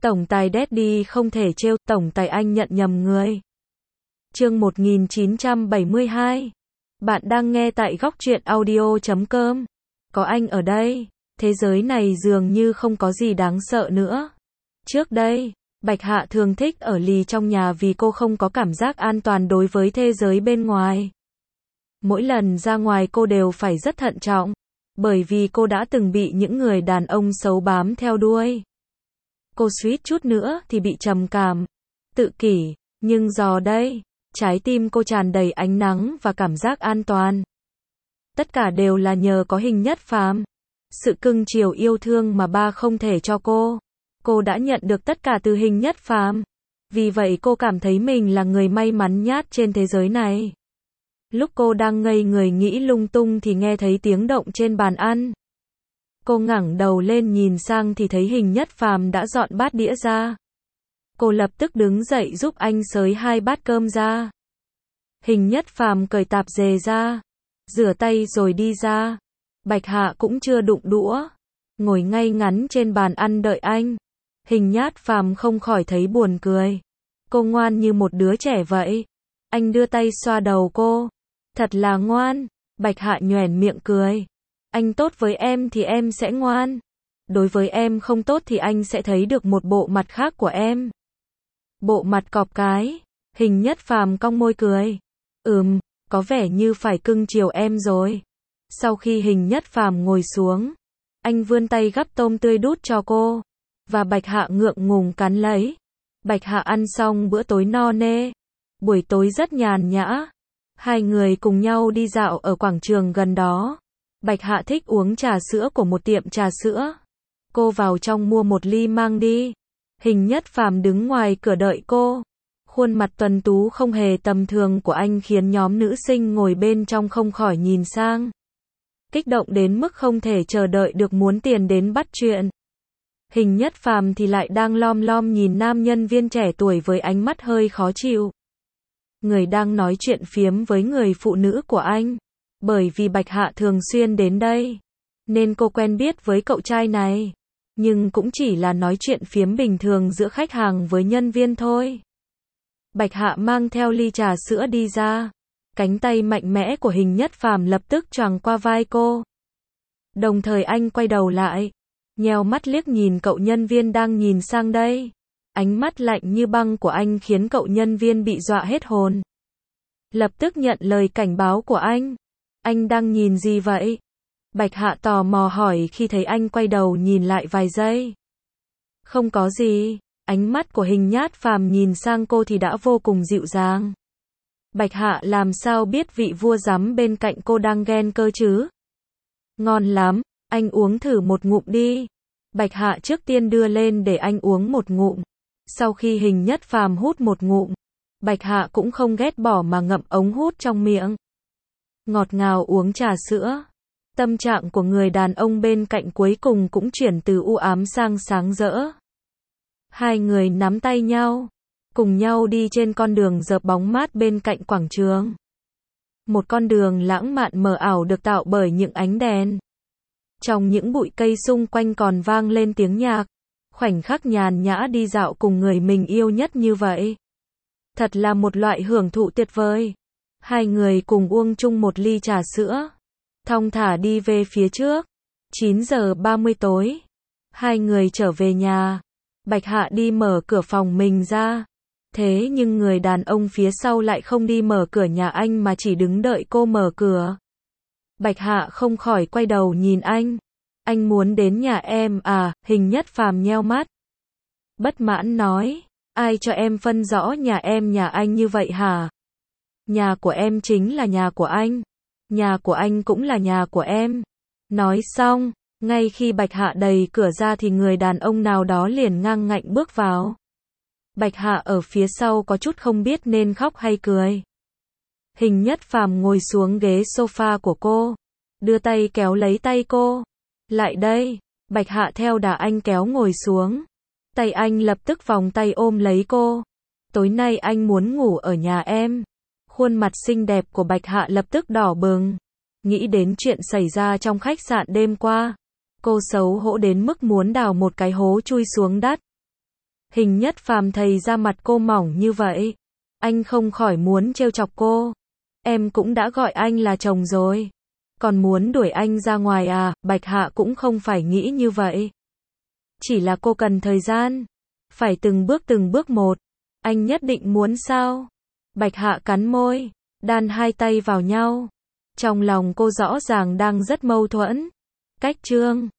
Tổng tài Daddy không thể trêu, tổng tài anh nhận nhầm người. Chương 1972. Bạn đang nghe tại góc truyện audio.com. Có anh ở đây, thế giới này dường như không có gì đáng sợ nữa. Trước đây, Bạch Hạ thường thích ở lì trong nhà vì cô không có cảm giác an toàn đối với thế giới bên ngoài. Mỗi lần ra ngoài cô đều phải rất thận trọng, bởi vì cô đã từng bị những người đàn ông xấu bám theo đuôi. Cô suýt chút nữa thì bị trầm cảm, tự kỷ, nhưng giờ đây, trái tim cô tràn đầy ánh nắng và cảm giác an toàn. Tất cả đều là nhờ có Hình Nhất Phàm. Sự cưng chiều yêu thương mà ba không thể cho cô đã nhận được tất cả từ Hình Nhất Phàm. Vì vậy cô cảm thấy mình là người may mắn nhất trên thế giới này. Lúc cô đang ngây người nghĩ lung tung thì nghe thấy tiếng động trên bàn ăn. Cô ngẩng đầu lên nhìn sang thì thấy Hình Nhất Phàm đã dọn bát đĩa ra. Cô lập tức đứng dậy giúp anh xới 2 bát cơm ra. Hình Nhất Phàm cởi tạp dề ra, rửa tay rồi đi ra. Bạch Hạ cũng chưa đụng đũa, ngồi ngay ngắn trên bàn ăn đợi anh. Hình Nhất Phàm không khỏi thấy buồn cười. Cô ngoan như một đứa trẻ vậy. Anh đưa tay xoa đầu cô. Thật là ngoan. Bạch Hạ nhoẻn miệng cười. Anh tốt với em thì em sẽ ngoan. Đối với em không tốt thì anh sẽ thấy được một bộ mặt khác của em. Bộ mặt cọp cái. Hình Nhất Phàm cong môi cười. Có vẻ như phải cưng chiều em rồi. Sau khi Hình Nhất Phàm ngồi xuống, anh vươn tay gắp tôm tươi đút cho cô. Và Bạch Hạ ngượng ngùng cắn lấy. Bạch Hạ ăn xong bữa tối no nê. Buổi tối rất nhàn nhã. Hai người cùng nhau đi dạo ở quảng trường gần đó. Bạch Hạ thích uống trà sữa của một tiệm trà sữa. Cô vào trong mua một ly mang đi. Hình Nhất Phàm đứng ngoài cửa đợi cô. Khuôn mặt tuấn tú không hề tầm thường của anh khiến nhóm nữ sinh ngồi bên trong không khỏi nhìn sang. Kích động đến mức không thể chờ đợi được muốn tiền đến bắt chuyện. Hình Nhất Phàm thì lại đang lom lom nhìn nam nhân viên trẻ tuổi với ánh mắt hơi khó chịu. Người đang nói chuyện phiếm với người phụ nữ của anh. Bởi vì Bạch Hạ thường xuyên đến đây, nên cô quen biết với cậu trai này. Nhưng cũng chỉ là nói chuyện phiếm bình thường giữa khách hàng với nhân viên thôi. Bạch Hạ mang theo ly trà sữa đi ra. Cánh tay mạnh mẽ của Hình Nhất Phàm lập tức choàng qua vai cô. Đồng thời anh quay đầu lại, nheo mắt liếc nhìn cậu nhân viên đang nhìn sang đây. Ánh mắt lạnh như băng của anh khiến cậu nhân viên bị dọa hết hồn. Lập tức nhận lời cảnh báo của anh. Anh đang nhìn gì vậy? Bạch Hạ tò mò hỏi khi thấy anh quay đầu nhìn lại vài giây. Không có gì. Ánh mắt của Hình Nhất Phàm nhìn sang cô thì đã vô cùng dịu dàng. Bạch Hạ làm sao biết vị vua giám bên cạnh cô đang ghen cơ chứ? Ngon lắm, anh uống thử một ngụm đi. Bạch Hạ trước tiên đưa lên để anh uống một ngụm. Sau khi Hình Nhất Phàm hút một ngụm, Bạch Hạ cũng không ghét bỏ mà ngậm ống hút trong miệng. Ngọt ngào uống trà sữa. Tâm trạng của người đàn ông bên cạnh cuối cùng cũng chuyển từ u ám sang sáng rỡ. Hai người nắm tay nhau, cùng nhau đi trên con đường rợp bóng mát bên cạnh quảng trường. Một con đường lãng mạn mờ ảo được tạo bởi những ánh đèn. Trong những bụi cây xung quanh còn vang lên tiếng nhạc. Khoảnh khắc nhàn nhã đi dạo cùng người mình yêu nhất như vậy. Thật là một loại hưởng thụ tuyệt vời. Hai người cùng uống chung một ly trà sữa. Thong thả đi về phía trước. 9 giờ 30 tối. Hai người trở về nhà. Bạch Hạ đi mở cửa phòng mình ra. Thế nhưng người đàn ông phía sau lại không đi mở cửa nhà anh mà chỉ đứng đợi cô mở cửa. Bạch Hạ không khỏi quay đầu nhìn anh. Anh muốn đến nhà em à? Hình Nhất Phàm nheo mắt. Bất mãn nói. Ai cho em phân rõ nhà em nhà anh như vậy hả? Nhà của em chính là nhà của anh. Nhà của anh cũng là nhà của em. Nói xong, ngay khi Bạch Hạ đẩy cửa ra thì người đàn ông nào đó liền ngang ngạnh bước vào. Bạch Hạ ở phía sau có chút không biết nên khóc hay cười. Hình Nhất Phàm ngồi xuống ghế sofa của cô, đưa tay kéo lấy tay cô. Lại đây. Bạch Hạ theo đà anh kéo ngồi xuống. Tay anh lập tức vòng tay ôm lấy cô. Tối nay anh muốn ngủ ở nhà em. Khuôn mặt xinh đẹp của Bạch Hạ lập tức đỏ bừng. Nghĩ đến chuyện xảy ra trong khách sạn đêm qua. Cô xấu hổ đến mức muốn đào một cái hố chui xuống đất. Hình Nhất Phàm thầy ra mặt cô mỏng như vậy. Anh không khỏi muốn trêu chọc cô. Em cũng đã gọi anh là chồng rồi. Còn muốn đuổi anh ra ngoài à? Bạch Hạ cũng không phải nghĩ như vậy. Chỉ là cô cần thời gian. Phải từng bước một. Anh nhất định muốn sao? Bạch Hạ cắn môi, đan hai tay vào nhau. Trong lòng cô rõ ràng đang rất mâu thuẫn. Cách Trương